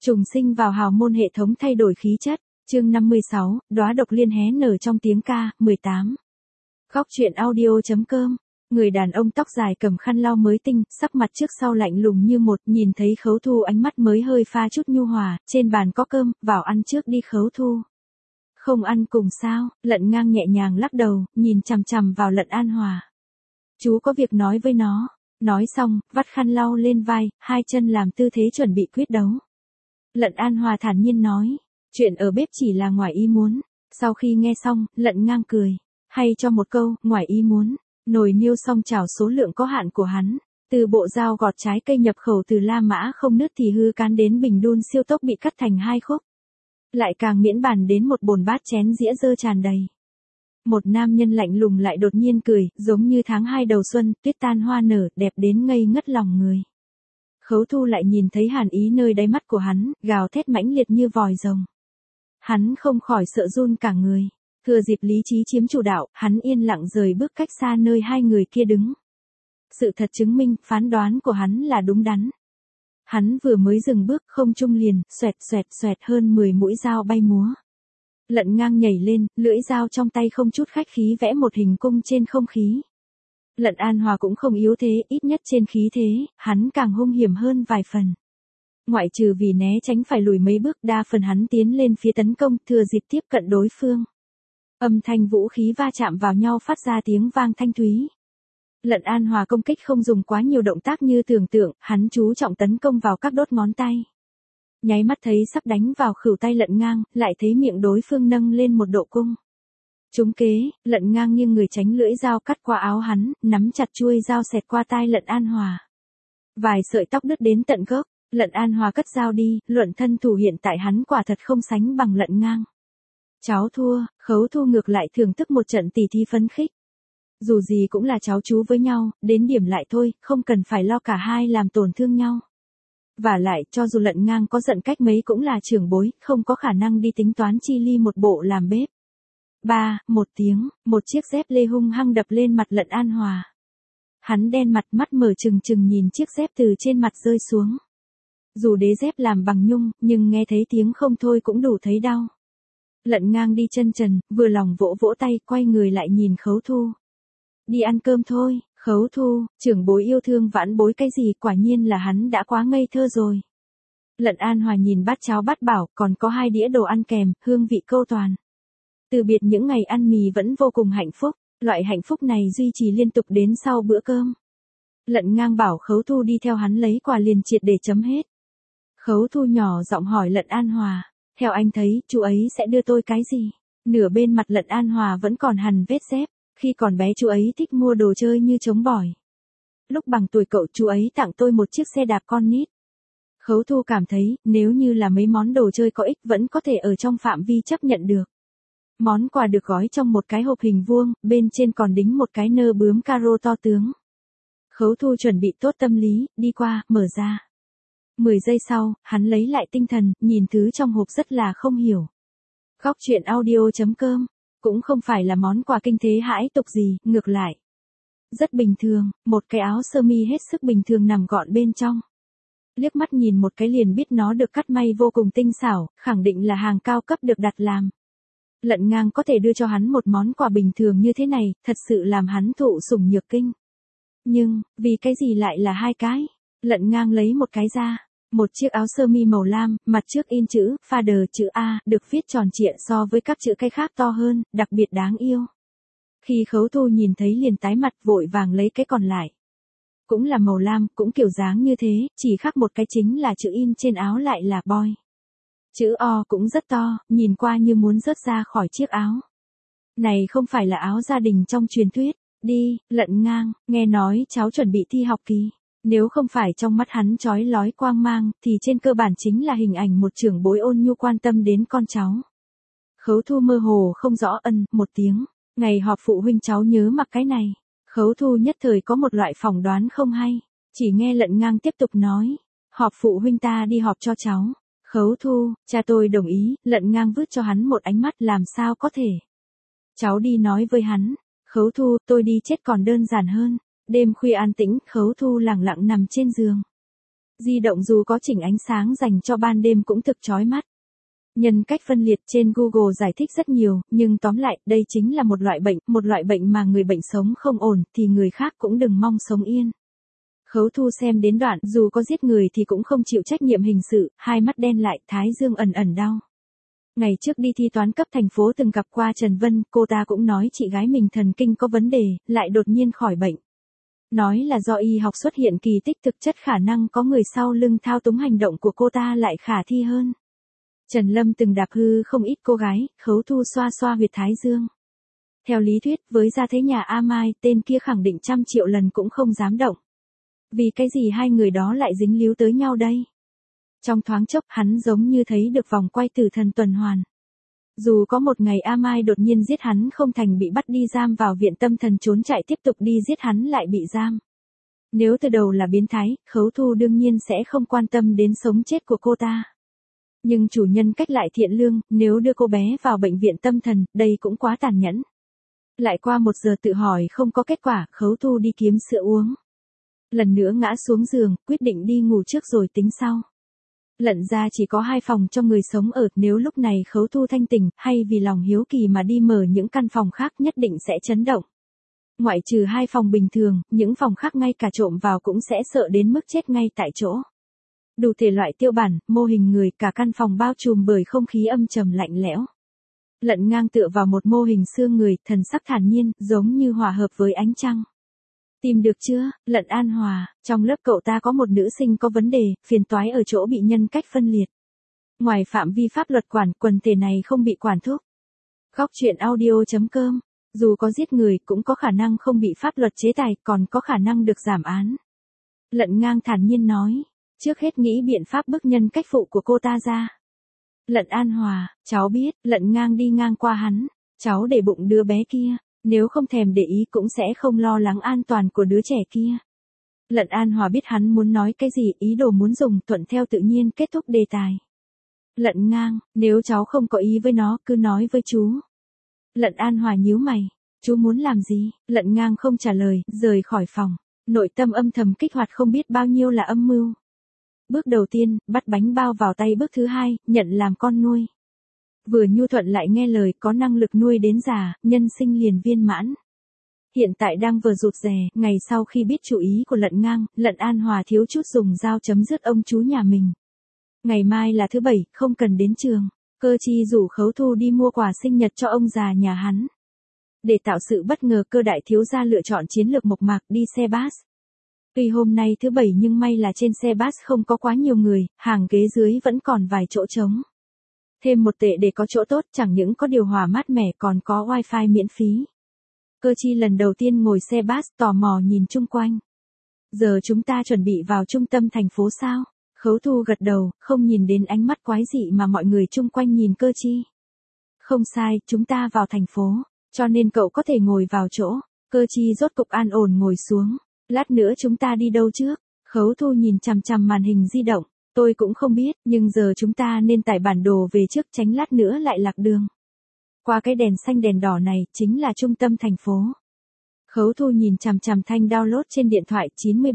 Trùng sinh vào hào môn hệ thống thay đổi khí chất, chương 56, đóa độc liên hé nở trong tiếng ca, 18. Góc truyện audio.com. Người đàn ông tóc dài cầm khăn lau mới tinh, sắc mặt trước sau lạnh lùng như một, nhìn thấy Khấu Thu ánh mắt mới hơi pha chút nhu hòa, trên bàn có cơm, vào ăn trước đi Khấu Thu. Không ăn cùng sao? Lận Ngang nhẹ nhàng lắc đầu, nhìn chằm chằm vào Lận An Hòa. Chú có việc nói với nó. Nói xong, vắt khăn lau lên vai, hai chân làm tư thế chuẩn bị quyết đấu. Lận An Hòa thản nhiên nói, chuyện ở bếp chỉ là ngoài ý muốn. Sau khi nghe xong, Lận Ngang cười, hay cho một câu, ngoài ý muốn. Nồi niêu song chảo số lượng có hạn của hắn, từ bộ dao gọt trái cây nhập khẩu từ La Mã không nứt thì hư cán đến bình đun siêu tốc bị cắt thành hai khúc. Lại càng miễn bàn đến một bồn bát chén dĩa dơ tràn đầy. Một nam nhân lạnh lùng lại đột nhiên cười, giống như tháng 2 đầu xuân, tuyết tan hoa nở, đẹp đến ngây ngất lòng người. Khấu Thu lại nhìn thấy hàn ý nơi đáy mắt của hắn, gào thét mãnh liệt như vòi rồng. Hắn không khỏi sợ run cả người. Thừa dịp lý trí chiếm chủ đạo, hắn yên lặng rời bước cách xa nơi hai người kia đứng. Sự thật chứng minh, phán đoán của hắn là đúng đắn. Hắn vừa mới dừng bước, không trung liền, xoẹt xoẹt xoẹt hơn 10 mũi dao bay múa. Lận Ngang nhảy lên, lưỡi dao trong tay không chút khách khí vẽ một hình cung trên không khí. Lận An Hòa cũng không yếu thế, ít nhất trên khí thế, hắn càng hung hiểm hơn vài phần. Ngoại trừ vì né tránh phải lùi mấy bước, đa phần hắn tiến lên phía tấn công, thừa dịp tiếp cận đối phương. Âm thanh vũ khí va chạm vào nhau phát ra tiếng vang thanh thúy. Lận An Hòa công kích không dùng quá nhiều động tác như tưởng tượng, hắn chú trọng tấn công vào các đốt ngón tay. Nháy mắt thấy sắp đánh vào khuỷu tay Lận Ngang, lại thấy miệng đối phương nâng lên một độ cung. Trúng kế, Lận Ngang nghiêng người tránh lưỡi dao cắt qua áo hắn, nắm chặt chuôi dao xẹt qua tai Lận An Hòa. Vài sợi tóc đứt đến tận gốc, Lận An Hòa cất dao đi, luận thân thủ hiện tại hắn quả thật không sánh bằng Lận Ngang. Cháu thua, Khấu Thu ngược lại thưởng thức một trận tỉ thí phấn khích. Dù gì cũng là cháu chú với nhau, đến điểm lại thôi, không cần phải lo cả hai làm tổn thương nhau. Và lại, cho dù Lận Ngang có giận cách mấy cũng là trưởng bối, không có khả năng đi tính toán chi ly một bộ làm bếp. Một tiếng, một chiếc dép lê hung hăng đập lên mặt Lận An Hòa. Hắn đen mặt, mắt mở trừng trừng nhìn chiếc dép từ trên mặt rơi xuống. Dù đế dép làm bằng nhung, nhưng nghe thấy tiếng không thôi cũng đủ thấy đau. Lận Ngang đi chân trần, vừa lòng vỗ vỗ tay, quay người lại nhìn Khấu Thu. Đi ăn cơm thôi, Khấu Thu, trưởng bối yêu thương vãn bối cái gì, quả nhiên là hắn đã quá ngây thơ rồi. Lận An Hòa nhìn bát cháo bát bảo, còn có 2 đĩa đồ ăn kèm, hương vị câu toàn. Từ biệt những ngày ăn mì vẫn vô cùng hạnh phúc, loại hạnh phúc này duy trì liên tục đến sau bữa cơm. Lận Ngang bảo Khấu Thu đi theo hắn lấy quà liền triệt để chấm hết. Khấu Thu nhỏ giọng hỏi Lận An Hòa. Theo anh thấy, chú ấy sẽ đưa tôi cái gì? Nửa bên mặt Lận An Hòa vẫn còn hằn vết dép, khi còn bé chú ấy thích mua đồ chơi như trống bỏi. Lúc bằng tuổi cậu chú ấy tặng tôi một chiếc xe đạp con nít. Khấu Thu cảm thấy, nếu như là mấy món đồ chơi có ích vẫn có thể ở trong phạm vi chấp nhận được. Món quà được gói trong một cái hộp hình vuông, bên trên còn đính một cái nơ bướm caro to tướng. Khấu Thu chuẩn bị tốt tâm lý, đi qua, mở ra. 10 giây sau, hắn lấy lại tinh thần, nhìn thứ trong hộp rất là không hiểu. Góc truyện audio.com, cũng không phải là món quà kinh thế hãi tục gì, ngược lại. Rất bình thường, một cái áo sơ mi hết sức bình thường nằm gọn bên trong. Liếc mắt nhìn một cái liền biết nó được cắt may vô cùng tinh xảo, khẳng định là hàng cao cấp được đặt làm. Lận Ngang có thể đưa cho hắn một món quà bình thường như thế này, thật sự làm hắn thụ sủng nhược kinh. Nhưng, vì cái gì lại là 2 cái? Lận Ngang lấy một cái ra. Một chiếc áo sơ mi màu lam, mặt trước in chữ, Father chữ A, được viết tròn trịa so với các chữ cái khác to hơn, đặc biệt đáng yêu. Khi Khấu Thu nhìn thấy liền tái mặt vội vàng lấy cái còn lại. Cũng là màu lam, cũng kiểu dáng như thế, chỉ khác một cái chính là chữ in trên áo lại là boy. Chữ O cũng rất to, nhìn qua như muốn rớt ra khỏi chiếc áo. Này không phải là áo gia đình trong truyền thuyết. Đi, Lận Ngang, nghe nói cháu chuẩn bị thi học kỳ. Nếu không phải trong mắt hắn chói lói quang mang, thì trên cơ bản chính là hình ảnh một trưởng bối ôn nhu quan tâm đến con cháu. Khấu Thu mơ hồ không rõ một tiếng. Ngày họp phụ huynh cháu nhớ mặc cái này. Khấu Thu nhất thời có một loại phỏng đoán không hay. Chỉ nghe Lận Ngang tiếp tục nói. Họp phụ huynh ta đi họp cho cháu. Khấu Thu, cha tôi đồng ý. Lận Ngang vứt cho hắn một ánh mắt làm sao có thể. Cháu đi nói với hắn. Khấu Thu, tôi đi chết còn đơn giản hơn. Đêm khuya an tĩnh, Khấu Thu lặng lặng nằm trên giường. Di động dù có chỉnh ánh sáng dành cho ban đêm cũng thực chói mắt. Nhân cách phân liệt trên Google giải thích rất nhiều, nhưng tóm lại, đây chính là một loại bệnh mà người bệnh sống không ổn, thì người khác cũng đừng mong sống yên. Khấu Thu xem đến đoạn, dù có giết người thì cũng không chịu trách nhiệm hình sự, hai mắt đen lại, thái dương ẩn ẩn đau. Ngày trước đi thi toán cấp thành phố từng gặp qua Trần Vân, cô ta cũng nói chị gái mình thần kinh có vấn đề, lại đột nhiên khỏi bệnh. Nói là do y học xuất hiện kỳ tích, thực chất khả năng có người sau lưng thao túng hành động của cô ta lại khả thi hơn. Trần Lâm từng đạp hư không ít cô gái, Khấu Thu xoa xoa huyệt thái dương. Theo lý thuyết, với gia thế nhà A Mai, tên kia khẳng định 100 triệu lần cũng không dám động. Vì cái gì hai người đó lại dính líu tới nhau đây? Trong thoáng chốc, hắn giống như thấy được vòng quay tử thần tuần hoàn. Dù có một ngày A Mai đột nhiên giết hắn không thành bị bắt đi giam vào viện tâm thần trốn chạy tiếp tục đi giết hắn lại bị giam. Nếu từ đầu là biến thái, Khấu Thu đương nhiên sẽ không quan tâm đến sống chết của cô ta. Nhưng chủ nhân cách lại thiện lương, nếu đưa cô bé vào bệnh viện tâm thần, đây cũng quá tàn nhẫn. Lại qua 1 giờ tự hỏi không có kết quả, Khấu Thu đi kiếm sữa uống. Lần nữa ngã xuống giường, quyết định đi ngủ trước rồi tính sau. Lận ra chỉ có 2 phòng cho người sống ở, nếu lúc này Khấu Thu thanh tỉnh, hay vì lòng hiếu kỳ mà đi mở những căn phòng khác nhất định sẽ chấn động. Ngoại trừ 2 phòng bình thường, những phòng khác ngay cả trộm vào cũng sẽ sợ đến mức chết ngay tại chỗ. Đủ thể loại tiêu bản, mô hình người, cả căn phòng bao trùm bởi không khí âm trầm lạnh lẽo. Lận Ngang tựa vào một mô hình xương người, thần sắc thản nhiên, giống như hòa hợp với ánh trăng. Tìm được chưa, Lận An Hòa, trong lớp cậu ta có một nữ sinh có vấn đề, phiền toái ở chỗ bị nhân cách phân liệt. Ngoài phạm vi pháp luật quản, quần thể này không bị quản thúc. Góc truyện audio.com, dù có giết người cũng có khả năng không bị pháp luật chế tài, còn có khả năng được giảm án. Lận Ngang thản nhiên nói, trước hết nghĩ biện pháp bức nhân cách phụ của cô ta ra. Lận An Hòa, cháu biết, Lận Ngang đi ngang qua hắn, cháu để bụng đứa bé kia. Nếu không thèm để ý cũng sẽ không lo lắng an toàn của đứa trẻ kia. Lận An Hòa biết hắn muốn nói cái gì, ý đồ muốn dùng, thuận theo tự nhiên kết thúc đề tài. Lận Ngang, nếu cháu không có ý với nó, cứ nói với chú. Lận An Hòa nhíu mày, chú muốn làm gì? Lận Ngang không trả lời, rời khỏi phòng. Nội tâm âm thầm kích hoạt không biết bao nhiêu là âm mưu. Bước đầu tiên, bắt bánh bao vào tay. Bước thứ 2, nhận làm con nuôi. Vừa nhu thuận lại nghe lời, có năng lực nuôi đến già, nhân sinh liền viên mãn. Hiện tại đang vừa rụt rè, ngày sau khi biết chủ ý của Lận Ngang, Lận An Hòa thiếu chút dùng dao chấm dứt ông chú nhà mình. Ngày mai là thứ 7, không cần đến trường. Cơ Chi rủ Khấu Thu đi mua quà sinh nhật cho ông già nhà hắn. Để tạo sự bất ngờ, Cơ đại thiếu gia lựa chọn chiến lược mộc mạc đi xe bus. Tuy hôm nay thứ 7 nhưng may là trên xe bus không có quá nhiều người, hàng ghế dưới vẫn còn vài chỗ trống. Thêm 1 tệ để có chỗ tốt, chẳng những có điều hòa mát mẻ còn có wifi miễn phí. Cơ Chi lần đầu tiên ngồi xe bus tò mò nhìn chung quanh. Giờ chúng ta chuẩn bị vào trung tâm thành phố sao? Khấu Thu gật đầu, không nhìn đến ánh mắt quái dị mà mọi người chung quanh nhìn Cơ Chi. Không sai, chúng ta vào thành phố, cho nên cậu có thể ngồi vào chỗ. Cơ Chi rốt cục an ổn ngồi xuống. Lát nữa chúng ta đi đâu trước? Khấu Thu nhìn chằm chằm màn hình di động. Tôi cũng không biết, nhưng giờ chúng ta nên tải bản đồ về trước tránh lát nữa lại lạc đường. Qua cái đèn xanh đèn đỏ này, chính là trung tâm thành phố. Khấu Thu nhìn chằm chằm thanh download trên điện thoại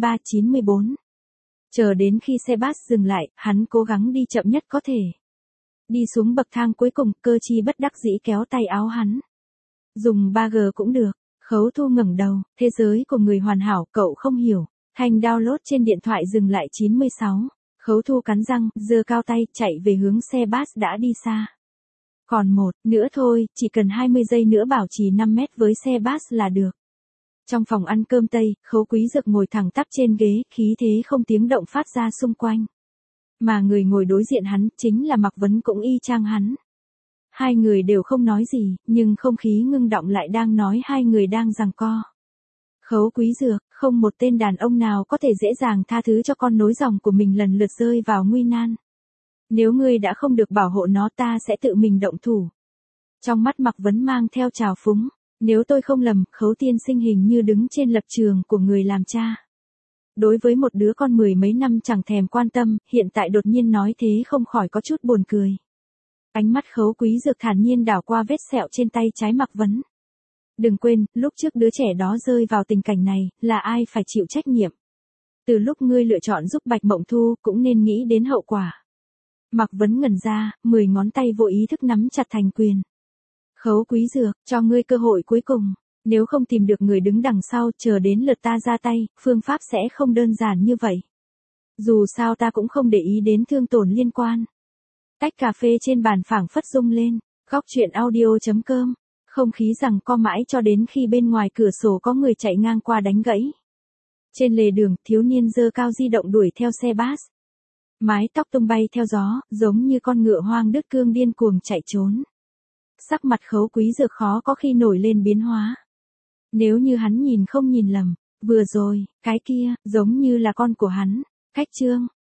93-94. Chờ đến khi xe bus dừng lại, hắn cố gắng đi chậm nhất có thể. Đi xuống bậc thang cuối cùng, Cơ Chi bất đắc dĩ kéo tay áo hắn. Dùng 3G cũng được. Khấu Thu ngẩng đầu, thế giới của người hoàn hảo, cậu không hiểu. Thanh download trên điện thoại dừng lại 96. Khấu Thu cắn răng, giơ cao tay, chạy về hướng xe bus đã đi xa. Còn 1 nữa thôi, chỉ cần 20 giây nữa bảo trì 5 mét với xe bus là được. Trong phòng ăn cơm Tây, Khấu Quý Dược ngồi thẳng tắp trên ghế, khí thế không tiếng động phát ra xung quanh. Mà người ngồi đối diện hắn, chính là Mạc Vấn cũng y chang hắn. Hai người đều không nói gì, nhưng không khí ngưng động lại đang nói hai người đang giằng co. Khấu Quý Dược, không một tên đàn ông nào có thể dễ dàng tha thứ cho con nối dòng của mình lần lượt rơi vào nguy nan. Nếu ngươi đã không được bảo hộ nó ta sẽ tự mình động thủ. Trong mắt Mạc Vấn mang theo trào phúng. Nếu tôi không lầm, Khấu tiên sinh hình như đứng trên lập trường của người làm cha. Đối với một đứa con 10 mấy năm chẳng thèm quan tâm, hiện tại đột nhiên nói thế không khỏi có chút buồn cười. Ánh mắt Khấu Quý Dược thản nhiên đảo qua vết sẹo trên tay trái Mạc Vấn. Đừng quên, lúc trước đứa trẻ đó rơi vào tình cảnh này, là ai phải chịu trách nhiệm. Từ lúc ngươi lựa chọn giúp Bạch Mộng Thu, cũng nên nghĩ đến hậu quả. Mạc Vấn ngẩn ra, 10 ngón tay vô ý thức nắm chặt thành quyền. Khấu Quý Dược, cho ngươi cơ hội cuối cùng. Nếu không tìm được người đứng đằng sau, chờ đến lượt ta ra tay, phương pháp sẽ không đơn giản như vậy. Dù sao ta cũng không để ý đến thương tổn liên quan. Tách cà phê trên bàn phảng phất rung lên. Góc chuyện audio.com. Không khí rằng co mãi cho đến khi bên ngoài cửa sổ có người chạy ngang qua đánh gãy. Trên lề đường, thiếu niên giơ cao di động đuổi theo xe bus. Mái tóc tung bay theo gió, giống như con ngựa hoang đứt cương điên cuồng chạy trốn. Sắc mặt Khấu Quý Dược khó có khi nổi lên biến hóa. Nếu như hắn nhìn không nhìn lầm, vừa rồi, cái kia, giống như là con của hắn. Cách chương.